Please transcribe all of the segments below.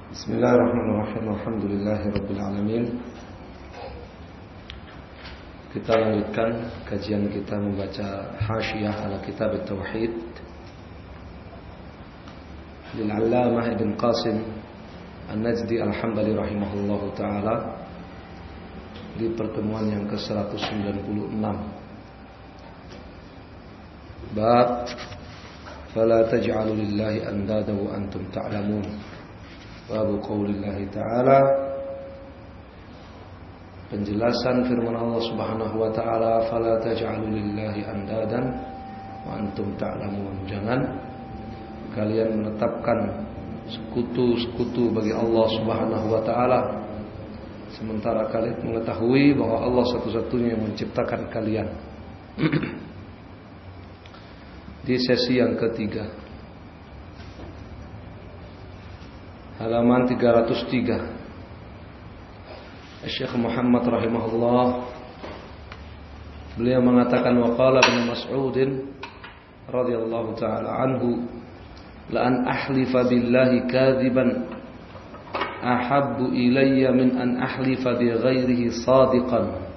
Bismillahirrahmanirrahim. Alhamdulillahirabbil alamin. Kita lanjutkan kajian kita membaca Hasyiyah ala Kitab At-Tauhid lil 'Allamah Ibn Qasim An-Najdi Al-Hambali rahimahullahu taala di pertemuan yang ke-196. Bab fala taj'alu lillahi andada wa antum ta'lamun. Babu qaulillahi ta'ala, penjelasan firman Allah Subhanahu wa taala, fala taj'alu lillahi andadan wa antum ta'lamun. Jangan kalian menetapkan sekutu-sekutu bagi Allah Subhanahu wa taala sementara kalian mengetahui bahwa Allah satu-satunya yang menciptakan kalian. Di sesi yang ketiga, halaman 303, Syekh Muhammad rahimahullah, beliau mengatakan, waqala Ibnu Mas'ud radhiyallahu taala anhu, la an ahlifa billahi kadziban ahabbu ilayya min an ahlifa bi ghairihi sadiqan.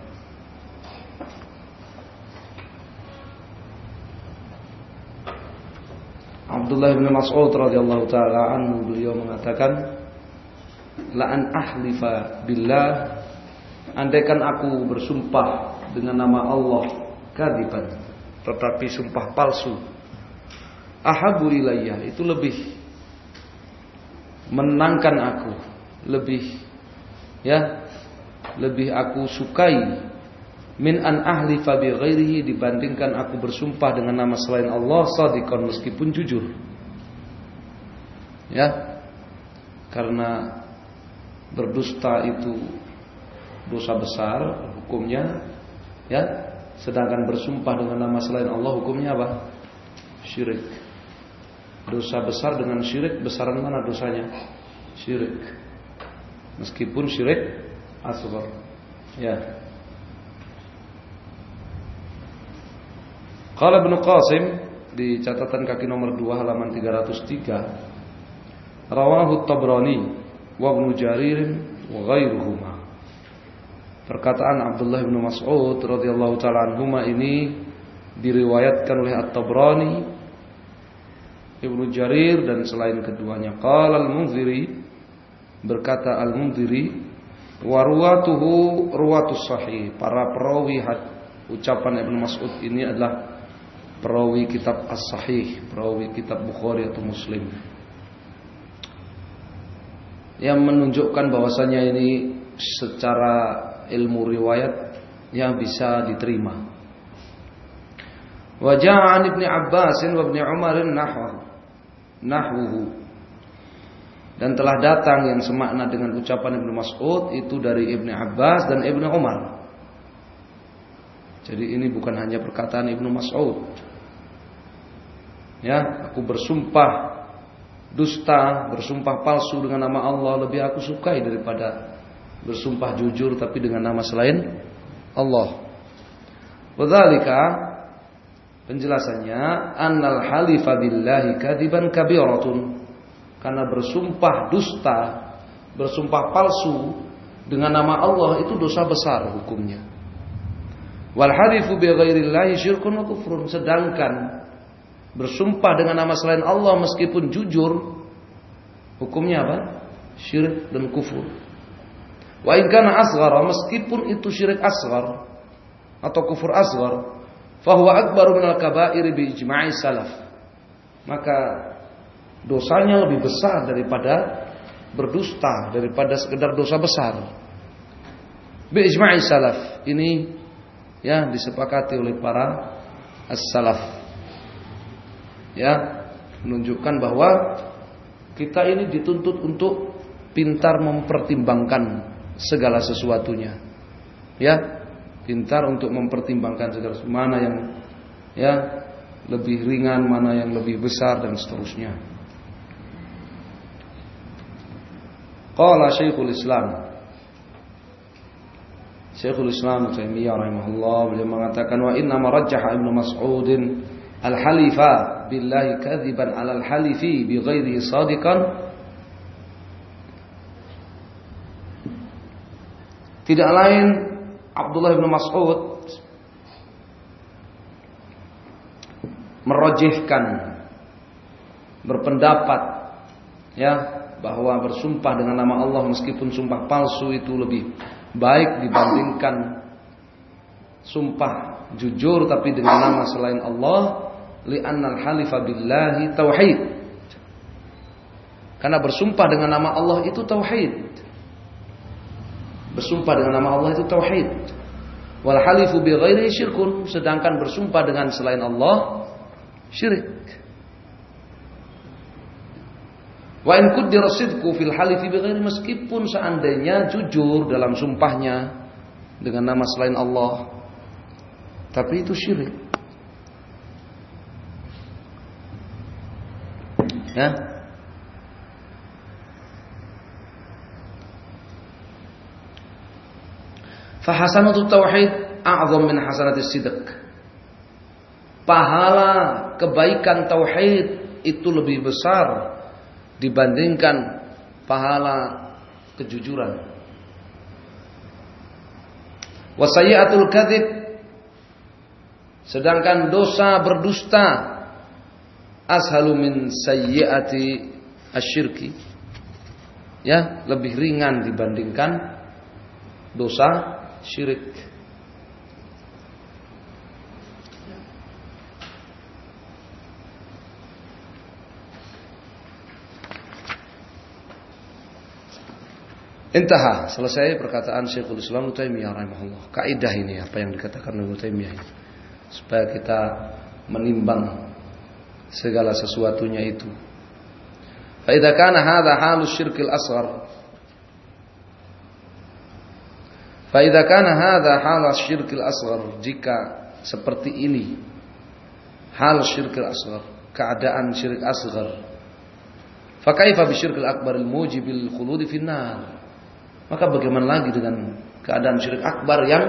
Abdullah bin Mas'ud radhiyallahu taala anhu, beliau mengatakan, la an ahlifa billah, andaikan aku bersumpah dengan nama Allah kadziban, tetapi sumpah palsu, ahabbu ilayya, itu lebih menenangkan aku, lebih aku sukai, min an ahlifa bi ghairihi, dibandingkan aku bersumpah dengan nama selain Allah shadiqan, meskipun jujur. Karena berdusta itu dosa besar hukumnya, sedangkan bersumpah dengan nama selain Allah hukumnya apa? Syirik. Dosa besar dengan syirik, besaran mana dosanya? Syirik. Meskipun syirik asghar. Qala Ibnu Qasim di catatan kaki nomor 2 halaman 303, rawahu Tabrani wa Ibnu Jarir wa ghairuhuma. Perkataan Abdullah bin Mas'ud radhiyallahu taala anhuma ini diriwayatkan oleh At-Tabrani, Ibnu Jarir, dan selain keduanya. Qala Al-Munziri, berkata Al-Munziri, wa ruwatuhu ruwatus sahih, para perawi ucapan Ibnu Mas'ud ini adalah perawi kitab As-Sahih, perawi kitab Bukhari atau Muslim, yang menunjukkan bahwasanya ini secara ilmu riwayat yang bisa diterima. Wa ja'a an Ibnu Abbas wa Ibnu Umar nahwuhu, dan telah datang yang semakna dengan ucapan Ibnu Mas'ud itu dari Ibnu Abbas dan Ibnu Umar. Jadi ini bukan hanya perkataan Ibnu Mas'ud. Aku bersumpah dusta, bersumpah palsu dengan nama Allah lebih aku sukai daripada bersumpah jujur tapi dengan nama selain Allah. Wadzalika, penjelasannya, annal halifa billahi kadziban kabiratun, karena bersumpah dusta, bersumpah palsu dengan nama Allah itu dosa besar hukumnya. Wal halifu bi ghairillahi syirkun wa kufrun, sedangkan bersumpah dengan nama selain Allah meskipun jujur hukumnya apa? Syirik dan kufur. Wa in kana asghara, meskipun itu syirik asghar atau kufur asghar, fa huwa akbaru minal kaba'ir bi ijma'i salaf, maka dosanya lebih besar daripada berdusta, daripada sekedar dosa besar. Bi ijma'i salaf, ini disepakati oleh para as-salaf. Menunjukkan bahwa kita ini dituntut untuk pintar mempertimbangkan segala sesuatunya. Pintar untuk mempertimbangkan segala sesuatu, mana yang lebih ringan, mana yang lebih besar, dan seterusnya. Qala Syekhul Islam Taimiyah rahimahullah, beliau mengatakan, wa inna marajjaha Ibnu Mas'udin al-halifa billahi kadziban 'alal halifi bi ghairihi shadiqan Tidak lain Abdullah bin Mas'ud merojihkan, berpendapat ya bahwa bersumpah dengan nama Allah meskipun sumpah palsu itu lebih baik dibandingkan sumpah jujur tapi dengan nama selain Allah, li'annal halifa billahi tauhid. Karena bersumpah dengan nama Allah itu tauhid. Bersumpah dengan nama Allah itu tauhid. Wal halifu bi ghairihi syirkun, sedangkan bersumpah dengan selain Allah syirik. Wa in qaddara sidqu fil halifi bi ghairi, meskipun seandainya jujur dalam sumpahnya dengan nama selain Allah, tapi itu syirik. Ya. Fa hasanatut tauhid a'zam min hasanatis sidq. Pahala kebaikan tauhid itu lebih besar dibandingkan pahala kejujuran. Wa sayyi'atul kadzib, sedangkan dosa berdusta ashalu min sayyi'ati asyirki, ya, lebih ringan dibandingkan dosa syirik. Intaha, selesai perkataan Syekhul Islam Ibnu Taimiyah rahimahullah. Kaidah ini apa yang dikatakan Ibnu Taimiyah ini, supaya kita menimbang segala sesuatunya itu. Fa idza kana hadza halus syirkil asghar, fa idza kana hadza halus syirkil asghar, jika seperti ini hal syirkil asghar, keadaan syirik asghar, fa kaifa bisyirkil akbaril mujibil khuludi finnar, maka bagaimana lagi dengan keadaan syirik akbar yang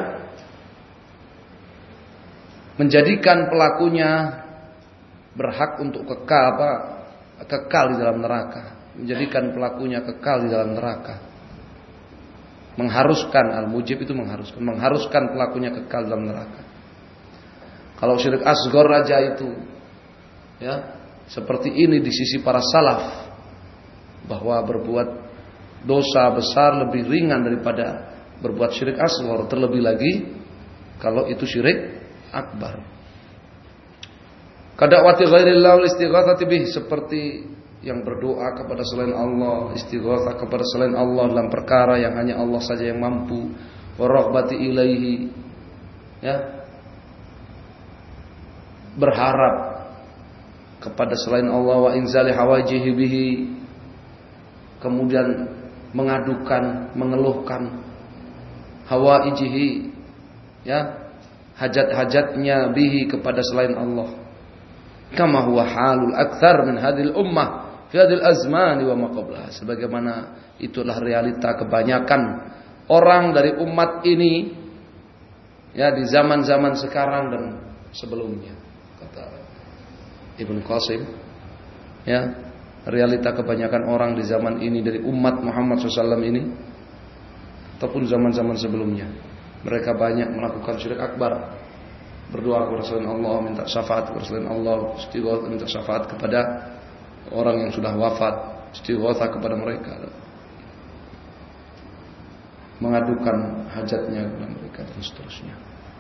menjadikan pelakunya berhak untuk kekal di dalam neraka, menjadikan pelakunya kekal di dalam neraka. Mengharuskan, al-mujib itu mengharuskan pelakunya kekal dalam neraka. Kalau syirik asghar aja itu ya seperti ini di sisi para salaf, bahwa berbuat dosa besar lebih ringan daripada berbuat syirik asghar, terlebih lagi kalau itu syirik akbar. Kada'wati ghairillah wal istighatsati bih, seperti yang berdoa kepada selain Allah, istighatsah kepada selain Allah dalam perkara yang hanya Allah saja yang mampu, wa raghbati ilaihi, ya, berharap kepada selain Allah, wa inzali hawajihi bihi, kemudian mengadukan, mengeluhkan hawaijihi, ya, hajat-hajatnya bihi kepada selain Allah. Kama huwa halul aktsar min hadhil ummah fi hadhil azman wa ma qablaha, sebagaimana itulah realita kebanyakan orang dari umat ini ya di zaman-zaman sekarang dan sebelumnya, kata Ibnu Qasim, ya, realita kebanyakan orang di zaman ini dari umat Muhammad SAW ini ataupun zaman-zaman sebelumnya, mereka banyak melakukan syirik akbar, berdoa kepada selain Allah, minta syafaat kepada selain Allah, istighatsah, minta syafaat kepada orang yang sudah wafat, istighatsah kepada mereka, mengadukan hajatnya kepada mereka dan seterusnya.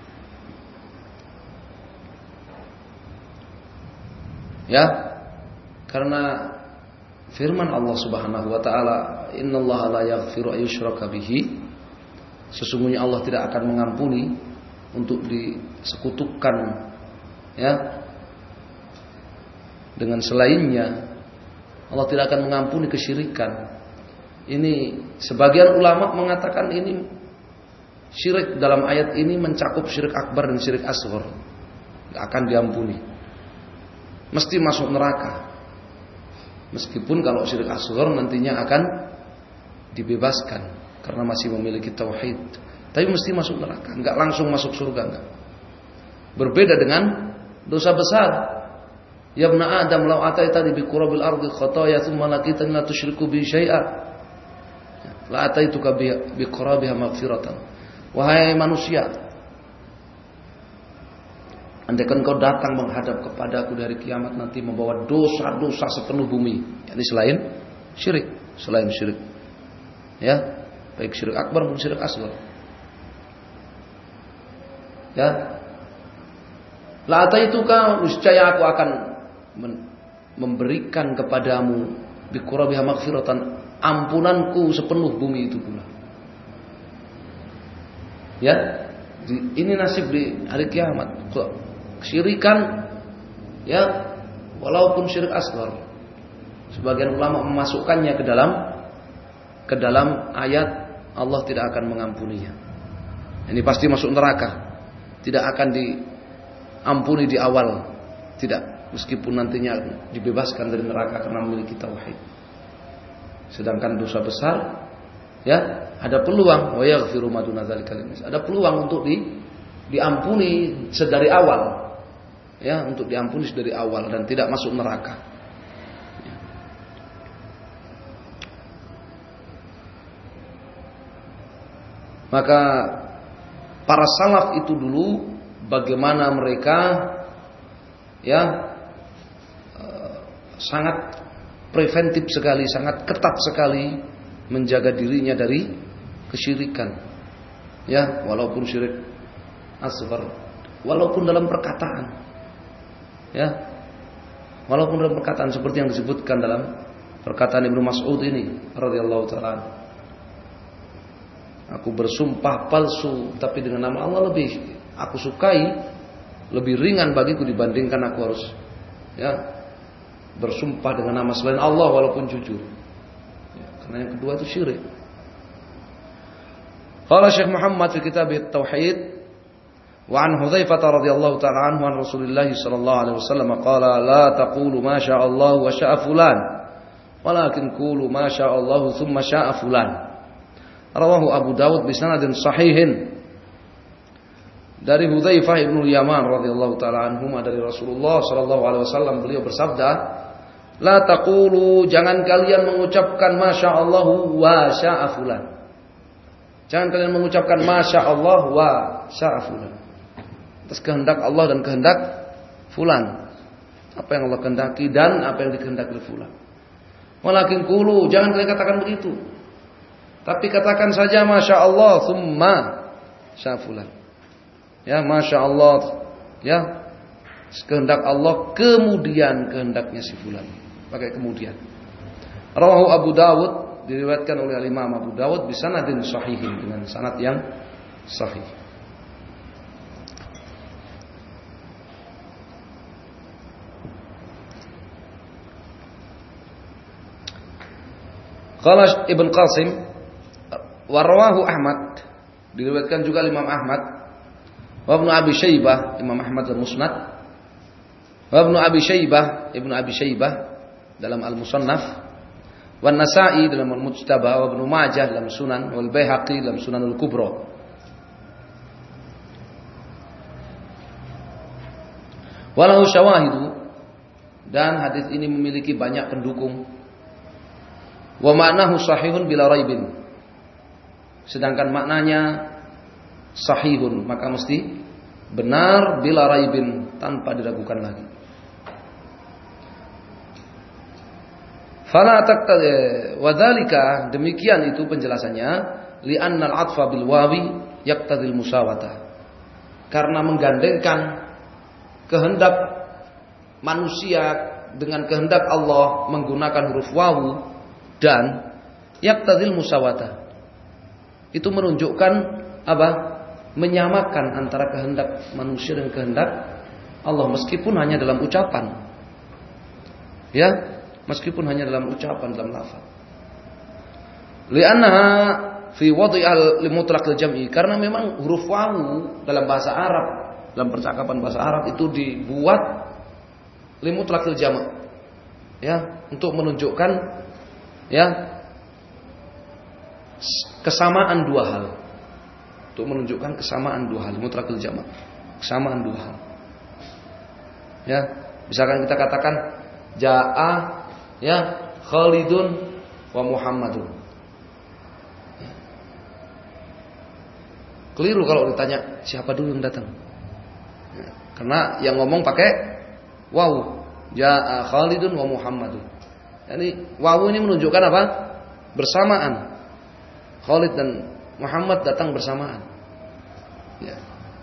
Ya, karena firman Allah Subhanahu wa taala, innallaha la yaghfiru ayyushraka bihi, sesungguhnya Allah tidak akan mengampuni untuk disekutukan ya dengan selainnya. Allah tidak akan mengampuni kesyirikan. Ini sebagian ulama mengatakan ini syirik dalam ayat ini mencakup syirik akbar dan syirik asghar, tidak akan diampuni, mesti masuk neraka. Meskipun kalau syirik asghar nantinya akan dibebaskan karena masih memiliki tauhid, tapi mesti masuk neraka, enggak langsung masuk surga, enggak. Berbeda dengan dosa besar. Ya ibn Adam law ataitani bi qurabil ardi khataaya thumma laqitani la tusyriku bi syai'a la ataituka bi qurabiha maghfiratan. Wahai manusia, andaikan kau datang menghadap kepadaku dari kiamat nanti membawa dosa-dosa sepenuh bumi, yakni selain syirik, ya, baik syirik akbar maupun syirik asghar. Ya, la ataituka, niscaya aku akan memberikan kepadamu biqurabiha maghfiratan, ampunanku sepenuh bumi itu pula. Ya, ini nasib di hari kiamat. Syirikan, ya, walaupun syirik asghar. Sebagian ulama memasukkannya ke dalam ayat Allah tidak akan mengampuninya. Ini pasti masuk neraka. Tidak akan diampuni di awal. Tidak, meskipun nantinya dibebaskan dari neraka karena memiliki tauhid. Sedangkan dosa besar, ya, ada peluang wa yaghfiru ma duna dzalika liman yasha. Ada peluang untuk diampuni sedari awal. Ya, untuk diampuni sedari awal dan tidak masuk neraka. Maka para salaf itu dulu bagaimana mereka, ya, sangat preventif sekali, sangat ketat sekali menjaga dirinya dari kesyirikan. Ya, walaupun syirik asghar, walaupun dalam perkataan. Ya. Walaupun dalam perkataan seperti yang disebutkan dalam perkataan Ibnu Mas'ud ini radhiyallahu taala. Aku bersumpah palsu tapi dengan nama Allah lebih aku sukai, lebih ringan bagiku dibandingkan aku harus, ya, bersumpah dengan nama selain Allah walaupun jujur. Ya, karena yang kedua itu syirik. Qala Syekh Muhammad fi kitab at-Tauhid wa an Hudzaifah radhiyallahu ta'ala anhu an Rasulillah sallallahu alaihi wasallam qala la taqulu ma syaa Allah wa syaa fulan walakin qulu ma syaa Allah thumma syaa fulan. Rawahu Abu Dawud bi sanadin sahihin. Dari Hudzaifah ibnu Yaman radhiyallahu taala anhu dari Rasulullah sallallahu alaihi wasallam, beliau bersabda, "La taqulu, jangan kalian mengucapkan masyaallah wa syaa fulan." Jangan kalian mengucapkan masyaallah wa syaa fulan. Atas kehendak Allah dan kehendak fulan. Apa yang Allah kehendaki dan apa yang dikehendaki oleh fulan. Walakin qulu, jangan kalian katakan begitu. Tapi katakan saja Masya Allah thumma syafulan. Ya, Masya Allah, ya, kehendak Allah kemudian kehendaknya si fulan. Pakai kemudian. Rawahu Abu Dawud, diriwayatkan oleh Imam Abu Dawud bisanadin sahihin, dengan sanad yang sahih. Qala Ibn Qasim Warawahu Ahmad, diriwayatkan juga Imam Ahmad, wa Ibnu Abi Syaibah, Imam Ahmad al-Musnad, wa Ibnu Abi Syaibah dalam Al-Musannaf, wa Nasa'i dalam Al-Mujtaba, wa Ibnu Majah dalam Sunan, wal Baihaqi dalam Sunanul Kubra. Walahu syawahidu, dan hadis ini memiliki banyak pendukung. Wa ma'nahu sahihun bila raibin. Sedangkan maknanya sahihun, maka mesti benar bila raibin, tanpa diragukan lagi. Fala taqtadi wa dzalika, demikian itu penjelasannya, li anna al-'athfa bil wawi yaqtadil musawata. Karena menggandengkan kehendak manusia dengan kehendak Allah menggunakan huruf wawu dan yaqtadil musawata. Itu menunjukkan apa? Menyamakan antara kehendak manusia dan kehendak Allah, meskipun hanya dalam ucapan. Ya, meskipun hanya dalam ucapan, dalam lafaz. Li'annaha fi wad'i'al limutlaqil jam'i, karena memang huruf wawu dalam bahasa Arab, dalam percakapan bahasa Arab itu dibuat limutlaqil jam'. Ya, untuk menunjukkan, ya, kesamaan dua hal. Untuk menunjukkan kesamaan dua hal, mutlaqil jama'. Kesamaan dua hal. Ya, misalkan kita katakan jaa, ya, Khalidun wa Muhammadun. Keliru kalau ditanya siapa dulu yang datang. Karena yang ngomong pakai waw. Ja'a Khalidun wa Muhammadun. Yani waw ini menunjukkan apa? Bersamaan. Khalid dan Muhammad datang bersamaan. Ya.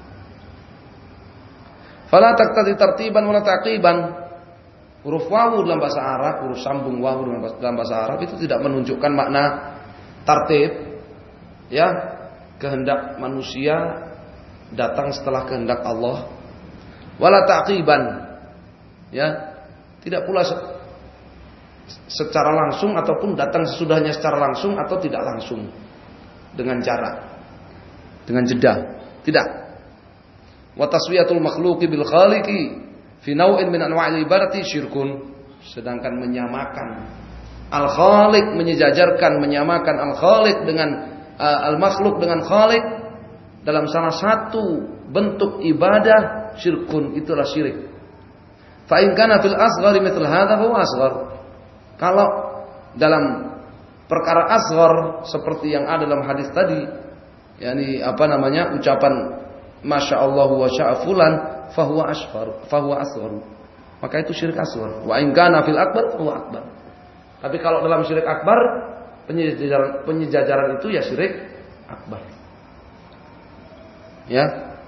Fala taqtadi tartiban wala taqiban. Huruf waw dalam bahasa Arab, huruf sambung waw dalam bahasa Arab itu tidak menunjukkan makna tartib. Ya, kehendak manusia datang setelah kehendak Allah. Wala taqiban. Ya, tidak pula secara langsung ataupun datang sesudahnya secara langsung atau tidak langsung dengan jarak, dengan jeda. Tidak. Wa taswiyatul makhluqi bil khaliqi fi naw'in min anwa'il ibadati syirkun. Sedangkan menyamakan al-khaliq, menyejajarkan, menyamakan al-khaliq dengan al-makhluk dengan khaliq dalam salah satu bentuk ibadah syirkun, itulah syirik. Fa in kana fil asghari mithl hadza huwa asghar. Kalau dalam perkara asghar seperti yang ada dalam hadis tadi, yakni ucapan masyaallah wa syaa fulan fahuwa asghar. Maka itu syirik asghar. Wa in kana fil akbar fahuwa akbar. Tapi kalau dalam syirik akbar, penyejajaran itu ya syirik akbar. Ya.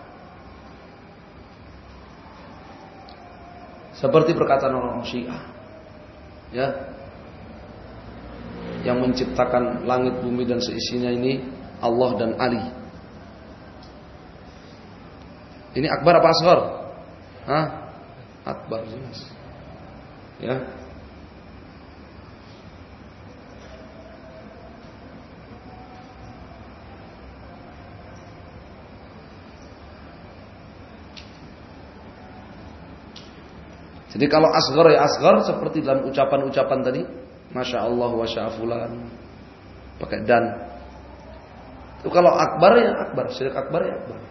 Seperti perkataan orang Syiah. Ya. Yang menciptakan langit, bumi dan seisinya ini Allah dan Ali. Ini akbar apa asghar? Hah? Akbar jelas. Ya. Jadi kalau asghar ya asghar seperti dalam ucapan-ucapan tadi, Masya Allah wa sya'fulan, pakai dan. Itu kalau akbar ya akbar, syirik akbar ya akbar.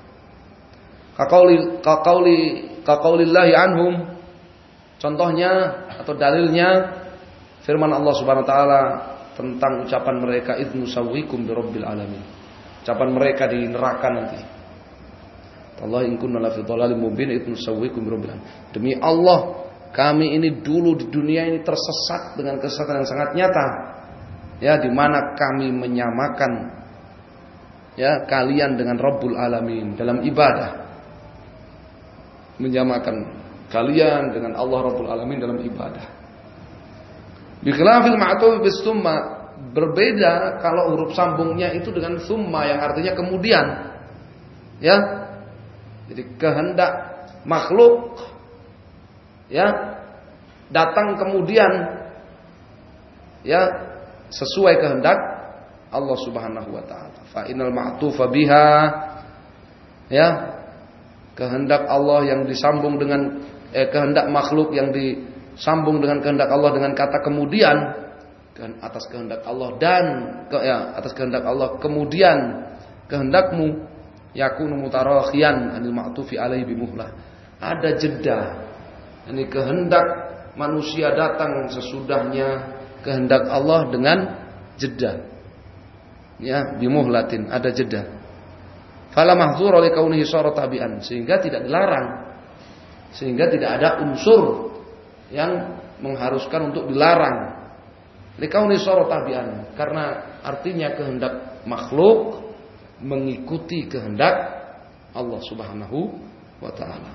Kaqaulillahi anhum, contohnya atau dalilnya firman Allah Subhanahu wa taala tentang ucapan mereka idnu sawwikum bi rabbil alamin. Ucapan mereka di neraka nanti. Allah in kunna la fi dhalalin mubin idnu sawwikum bi rabbil alamin. Demi Allah, kami ini dulu di dunia ini tersesat dengan kesesatan yang sangat nyata. Ya, di mana kami menyamakan ya kalian dengan Rabbul Alamin dalam ibadah. Menyamakan kalian dengan Allah Rabbul Alamin dalam ibadah. Bi khilafil ma'tuf bis summa, berbeda kalau huruf sambungnya itu dengan summa yang artinya kemudian. Ya. Jadi kehendak makhluk ya datang kemudian ya sesuai kehendak Allah Subhanahu wa taala. Fa innal ma'tufa biha ya kehendak Allah yang disambung dengan kehendak makhluk yang disambung dengan kehendak Allah dengan kata kemudian atas kehendak Allah dan atas kehendak Allah kemudian kehendakmu yakunu mutarakhiyan anil ma'tufi alaihi bimuhlah. Ada jeda. Ini kehendak manusia datang sesudahnya kehendak Allah dengan jeda. Ya, bimuhlatin, ada jeda. Fala mahdzura li kaunihi sara tabi'an, sehingga tidak dilarang. Sehingga tidak ada unsur yang mengharuskan untuk dilarang. Li kaunihi sara tabi'an, karena artinya kehendak makhluk mengikuti kehendak Allah Subhanahu wa taala.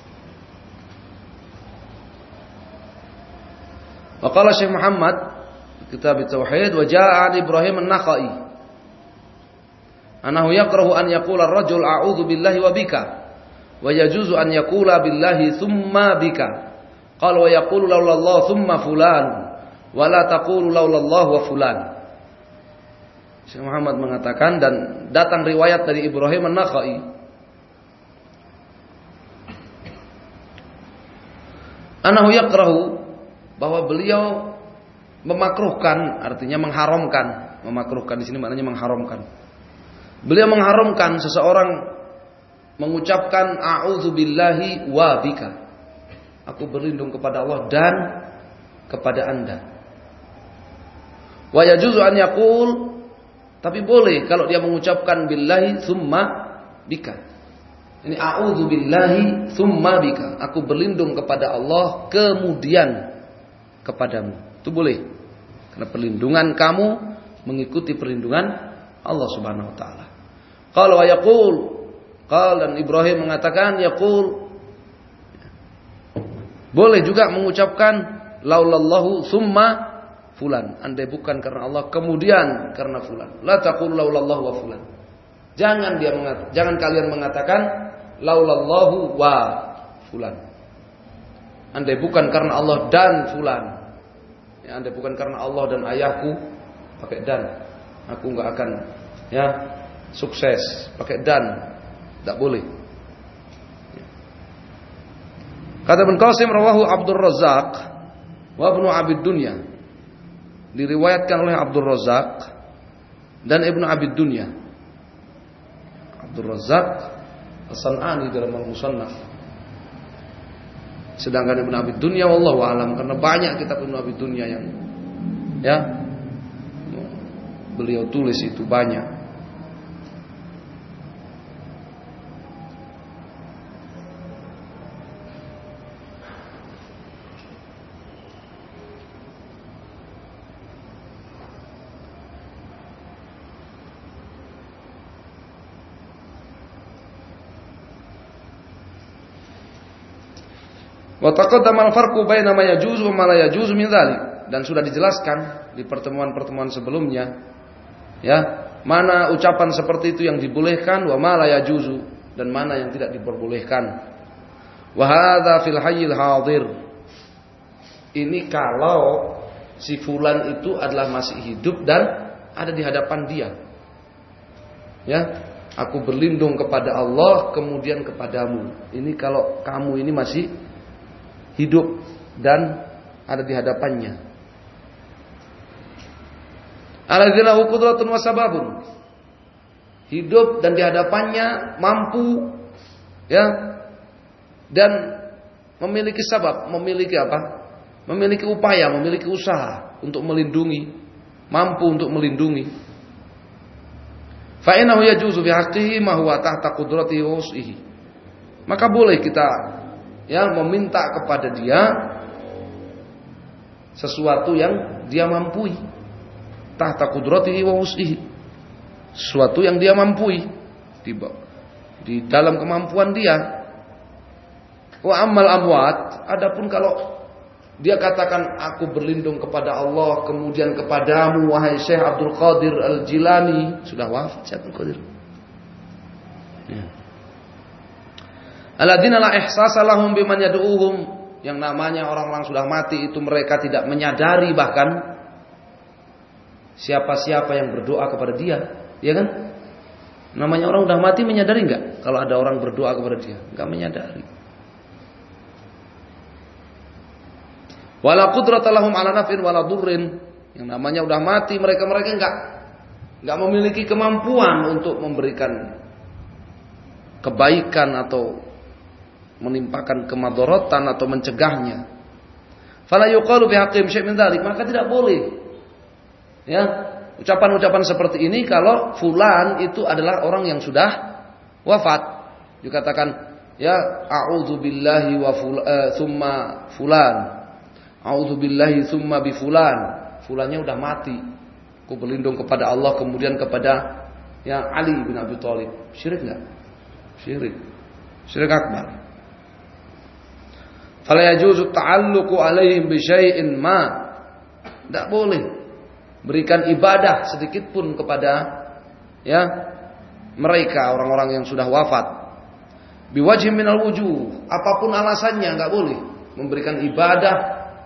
Waqala Syekh Muhammad kitab Tauhid wa jaa'a Ibrahim an-Nakhai anahu yakrahu an yaqula ar-rajul a'udzu billahi wa bika wa yajuzu an yaqula billahi thumma bika qala wa yaqulu laula Allah thumma fulan wa la taqulu laula Allah wa fulan. Syekh Muhammad mengatakan dan datang riwayat dari Ibrahim an-Nakhai anahu yakrahu bahwa beliau memakruhkan, artinya mengharamkan. Memakruhkan di sini maknanya mengharamkan. Beliau mengharamkan seseorang mengucapkan a'udzubillahi wa bika. Aku berlindung kepada Allah dan kepada Anda. Wa yajuzu an yaqul, tapi boleh kalau dia mengucapkan billahi tsumma bika. Ini a'udzu billahi tsumma bika. Aku berlindung kepada Allah kemudian kepadamu. Itu boleh. Karena perlindungan kamu mengikuti perlindungan Allah Subhanahu wa taala. Qala wa yaqul, qala Ibrahim mengatakan yaqul. Boleh juga mengucapkan laulallahu tsumma fulan. Andai bukan karena Allah kemudian karena fulan. La taqul laulallahu wa fulan. Jangan kalian mengatakan laulallahu wa fulan. Andai bukan karena Allah dan fulan. Ya, andai bukan karena Allah dan ayahku, pakai dan. Aku enggak akan sukses. Pakai dan. Tidak boleh. Kata Ibnu Qasim rawahu Abdul Razzaq wa Ibnu Abid Dunya. Diriwayatkan oleh Abdul Razzaq dan Ibnu Abid Dunya. Abdul Razzaq As-San'ani dalam Al-Musannaf. Sedangkan Ibnu Abid Dunya wallahu alam, karena banyak kitab Ibnu Abid Dunya yang beliau tulis itu banyak. Wa taqaddama al-farqu baina ma yajuzu wa ma la yajuzu min dzalik, dan sudah dijelaskan di pertemuan-pertemuan sebelumnya mana ucapan seperti itu yang dibolehkan wa ma la yajuzu, dan mana yang tidak diperbolehkan. Wa hadza fil hayyil hadir. Ini kalau si fulan itu adalah masih hidup dan ada di hadapan dia. Aku berlindung kepada Allah kemudian kepadamu. Ini kalau kamu ini masih hidup dan ada di hadapannya. Alladzina qudratun wa sababun. Hidup dan di hadapannya, mampu dan memiliki sabab, memiliki apa? Memiliki upaya, memiliki usaha untuk melindungi, mampu untuk melindungi. Fa innahu yajuzu bi haqqihi ma huwa tahta qudratihi wa wus'ihi. Maka boleh kita meminta kepada dia sesuatu yang dia mampu, tahta qudratihi wa wus'ihi, sesuatu yang dia mampu di dalam kemampuan dia. Wa ammal amwat, adapun kalau dia katakan aku berlindung kepada Allah kemudian kepadamu wahai Syekh Abdul Qadir Al-Jilani, sudah wafat Syekh Abdul Qadir. Alladzina la ihsasa lahum biman yad'uuhum, yang namanya orang-orang sudah mati itu mereka tidak menyadari bahkan siapa-siapa yang berdoa kepada dia, ya kan? Namanya orang sudah mati menyadari enggak kalau ada orang berdoa kepada dia? Enggak menyadari. Wala qudrata lahum ala naf'in wala durrin, yang namanya sudah mati mereka enggak memiliki kemampuan untuk memberikan kebaikan atau menimpakan kemadharatan atau mencegahnya. Fala yuqalu bihaqqihim syai' min dzalik, maka tidak boleh ucapan-ucapan seperti ini kalau fulan itu adalah orang yang sudah wafat. Dikatakan a'udzu billahi wa tsumma fulan, a'udzu billahi tsumma bi fulan, fulannya udah mati, aku berlindung kepada Allah kemudian kepada Ali bin Abi Thalib. Syirik enggak? Syirik akbar. Fala yajuzu ta'alluqu alaihim bi syai'in ma. Tidak boleh berikan ibadah sedikit pun kepada mereka orang-orang yang sudah wafat. Biwajhin minal wujuh, apapun alasannya enggak boleh memberikan ibadah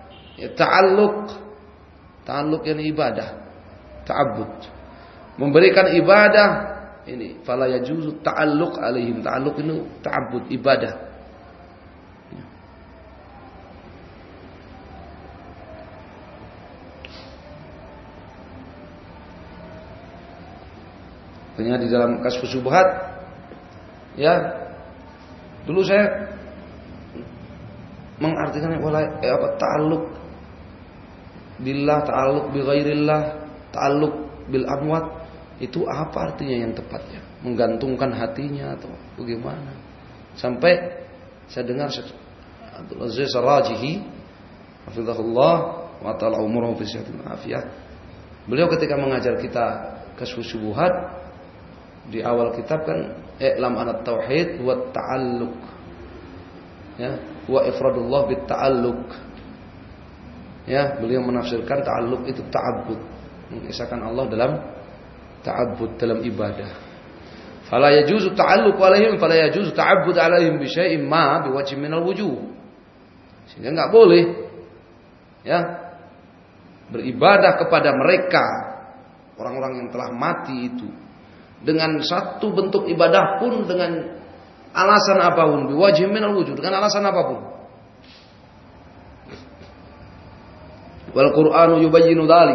ta'alluq yang ibadah, ta'abbud. Memberikan ibadah ini fala yajuzu ta'alluq alaihim. Ta'alluq itu ta'abbud, ibadah. Di dalam Kasyfus Syubhat dulu saya mengartikan ta'alluq billah, ta'alluq bi ghairillah, ta'alluq bil amwat, Itu apa artinya yang tepatnya? Menggantungkan hatinya atau bagaimana? Sampai saya dengar Syekh Abdul Aziz Ar-Rajihi hafizahullah wa ta'ala umruhu fi sihatin afiyah. Beliau ketika mengajar kita Kasyfus Syubuhat di awal kitab kan i'lam anat tauhid wa ta'alluq. Ya, wa ifradullah bit ta'alluq. Ya, beliau menafsirkan ta'alluq itu ta'abbud, mengisahkan Allah dalam ta'abbud, dalam ibadah. Fala yajuzu ta'alluq alaihim fala yajuzu ta'abbud alaihim bi syai'in ma biwajhin minal wujuh. Sehingga enggak boleh ya beribadah kepada mereka, orang-orang yang telah mati itu, dengan satu bentuk ibadah pun, dengan alasan apapun, biwajhin minal wujuh, dengan alasan apapun. Wal Qur'anu yubayyinu dzalik.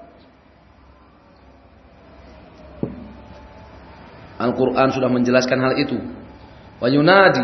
Al-Qur'an sudah menjelaskan hal itu. Wa yunadi.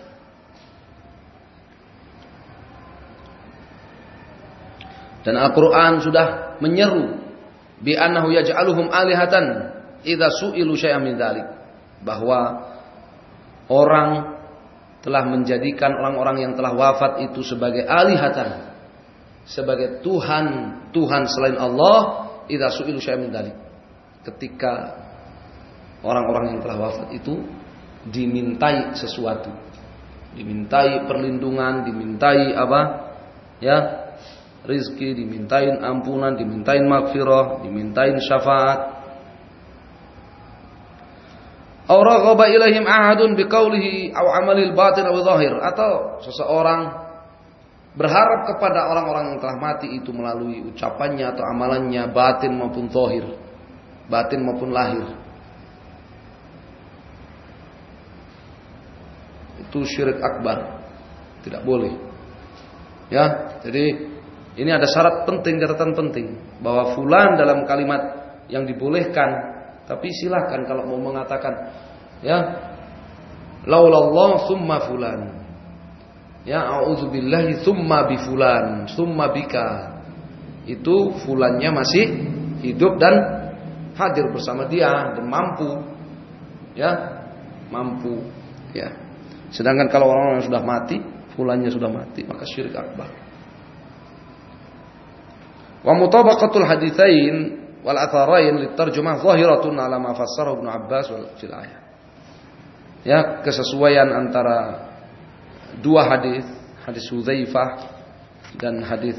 Dan Al-Qur'an sudah menyeru bi annahu yaj'aluhum alihatan idza su'ilu syai'an min dzalik, bahwa orang telah menjadikan orang-orang yang telah wafat itu sebagai alihatan, sebagai Tuhan selain Allah, idza su'ilu syai'an min dzalik, ketika orang-orang yang telah wafat itu dimintai sesuatu, dimintai perlindungan, dimintai apa? Ya, rizki, dimintain ampunan, dimintain maghfirah, dimintain syafaat. Aw raghaba ilaihim ahadun biqaulihi aw amalil batin aw zahir, atau seseorang berharap kepada orang-orang yang telah mati itu melalui ucapannya atau amalannya, batin maupun zahir, batin maupun lahir. Itu syirik akbar, tidak boleh. Ya, jadi ini ada syarat penting, catatan penting, bahwa fulan dalam kalimat yang dibolehkan, tapi silahkan kalau mau mengatakan ya laulallah summa fulan, ya a'udzubillahi summa bi fulan summa bika, itu fulannya masih hidup dan hadir bersama dia dan mampu, ya mampu, ya. Sedangkan kalau orang yang sudah mati, fulannya sudah mati, maka syirik akbar. Wa mutabaqatul haditsain wal atharain litarjumah zahiratun ala ma fassara Ibnu Abbas wal fil ayat. Ya, kesesuaian antara dua hadis, hadis Hudzaifah dan hadis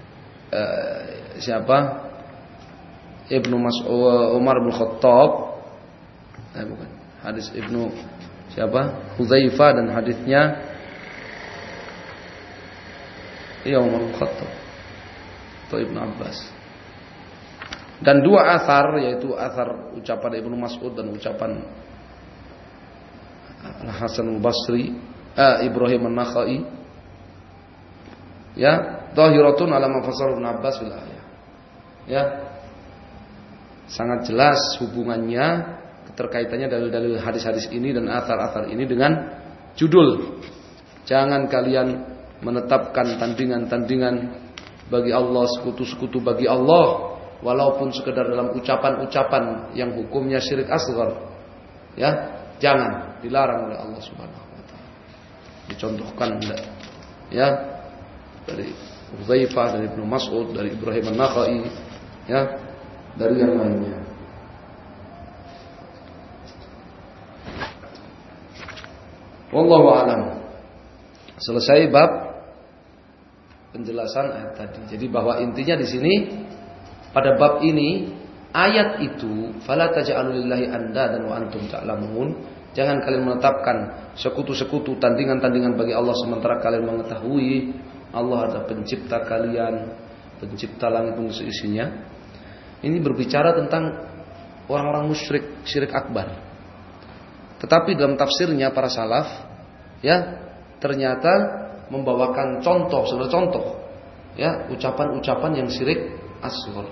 siapa? Ibnu Mas'ud, Umar bin Khattab. Bukan. Hadis Ibnu siapa? Hudzaifah, dan hadisnya Umar bin Khattab atau Ibnu Abbas. Dan dua athar, yaitu athar ucapan Ibnu Mas'ud dan ucapan Al-Hasan Al-Basri, Ibrahim An-Nakhai, ya, zahiratun ala ma fassara Ibnu Abbas fil ayat. Ya. Sangat jelas hubungannya, keterkaitannya dalil-dalil hadis-hadis ini dan athar-athar ini dengan judul. Jangan kalian menetapkan tandingan-tandingan bagi Allah, sekutu-sekutu bagi Allah, walaupun sekedar dalam ucapan-ucapan yang hukumnya syirik asghar. Ya, jangan, dilarang oleh Allah Subhanahu wa taala. Dicontohkan ya dari Hudzaifah, dari Ibnu Mas'ud, dari Ibrahim An-Nakhai, ya, dari yang lainnya. Wallahu a'lam. Selesai bab penjelasan ayat tadi. Jadi bahwa intinya di sini pada bab ini, ayat itu fala taj'alu lillahi andadan wa antum ta'lamun. Jangan kalian menetapkan sekutu-sekutu, tandingan-tandingan bagi Allah sementara kalian mengetahui Allah adalah pencipta kalian, pencipta langit dan seisinya. Ini berbicara tentang orang-orang musyrik, syirik akbar. Tetapi dalam tafsirnya para salaf, ya, ternyata membawakan contoh, sebagai contoh, ya, ucapan-ucapan yang syirik asghar.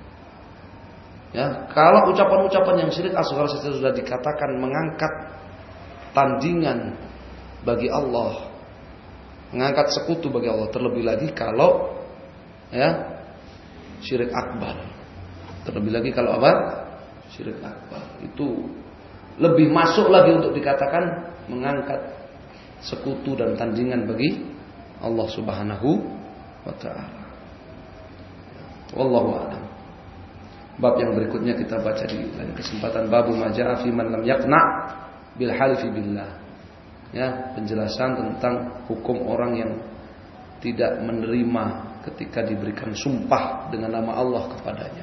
Ya, kalau ucapan-ucapan yang syirik asghar sudah dikatakan mengangkat tandingan bagi Allah, mengangkat sekutu bagi Allah, terlebih lagi kalau ya syirik akbar. Terlebih lagi kalau apa? Syirik akbar itu lebih masuk lagi untuk dikatakan mengangkat sekutu dan tandingan bagi Allah Subhanahu wa taala. Wallahu a'lam. Bab yang berikutnya kita baca di lain kesempatan, babu ma jaa'a fi man lam yaqna' bil halifi billah. Ya, penjelasan tentang hukum orang yang tidak menerima ketika diberikan sumpah dengan nama Allah kepadanya.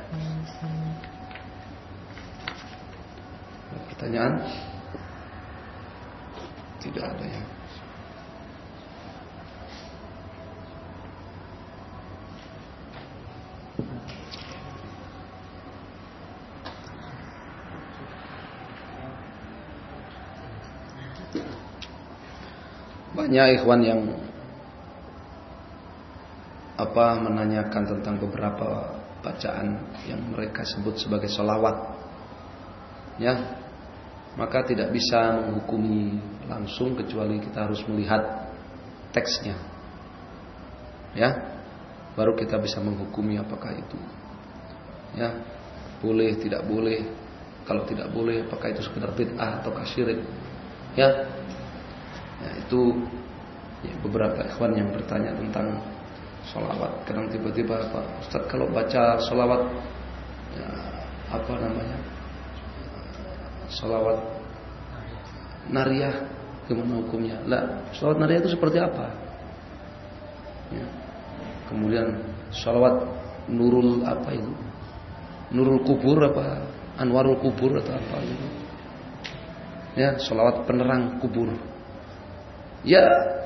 Pertanyaan? Tidak ada ya. Banyak ikhwan yang menanyakan tentang beberapa bacaan yang mereka sebut sebagai sholawat, ya, maka tidak bisa menghukumi langsung kecuali kita harus melihat teksnya, ya, baru kita bisa menghukumi apakah itu, ya, boleh tidak boleh. Kalau tidak boleh, apakah itu sekedar bid'ah atau syirik, ya. Ya, itu ya, beberapa ikhwan yang bertanya tentang sholawat. Kadang tiba-tiba Ustaz kalau baca sholawat ya, sholawat nariyah gimana hukumnya? Lah, sholawat nariyah itu seperti apa? Ya. Kemudian sholawat nurul apa itu? Nurul kubur apa? Anwarul kubur atau apa itu? Ya, sholawat penerang kubur. Ya,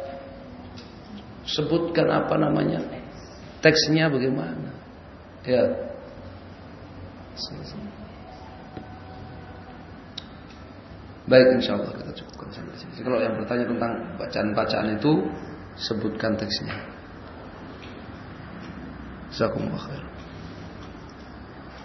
sebutkan teksnya bagaimana, ya. Baik, insyaallah kita cukupkan sampai di sini. Kalau yang bertanya tentang bacaan-bacaan itu, sebutkan teksnya. Jazakumullah khair.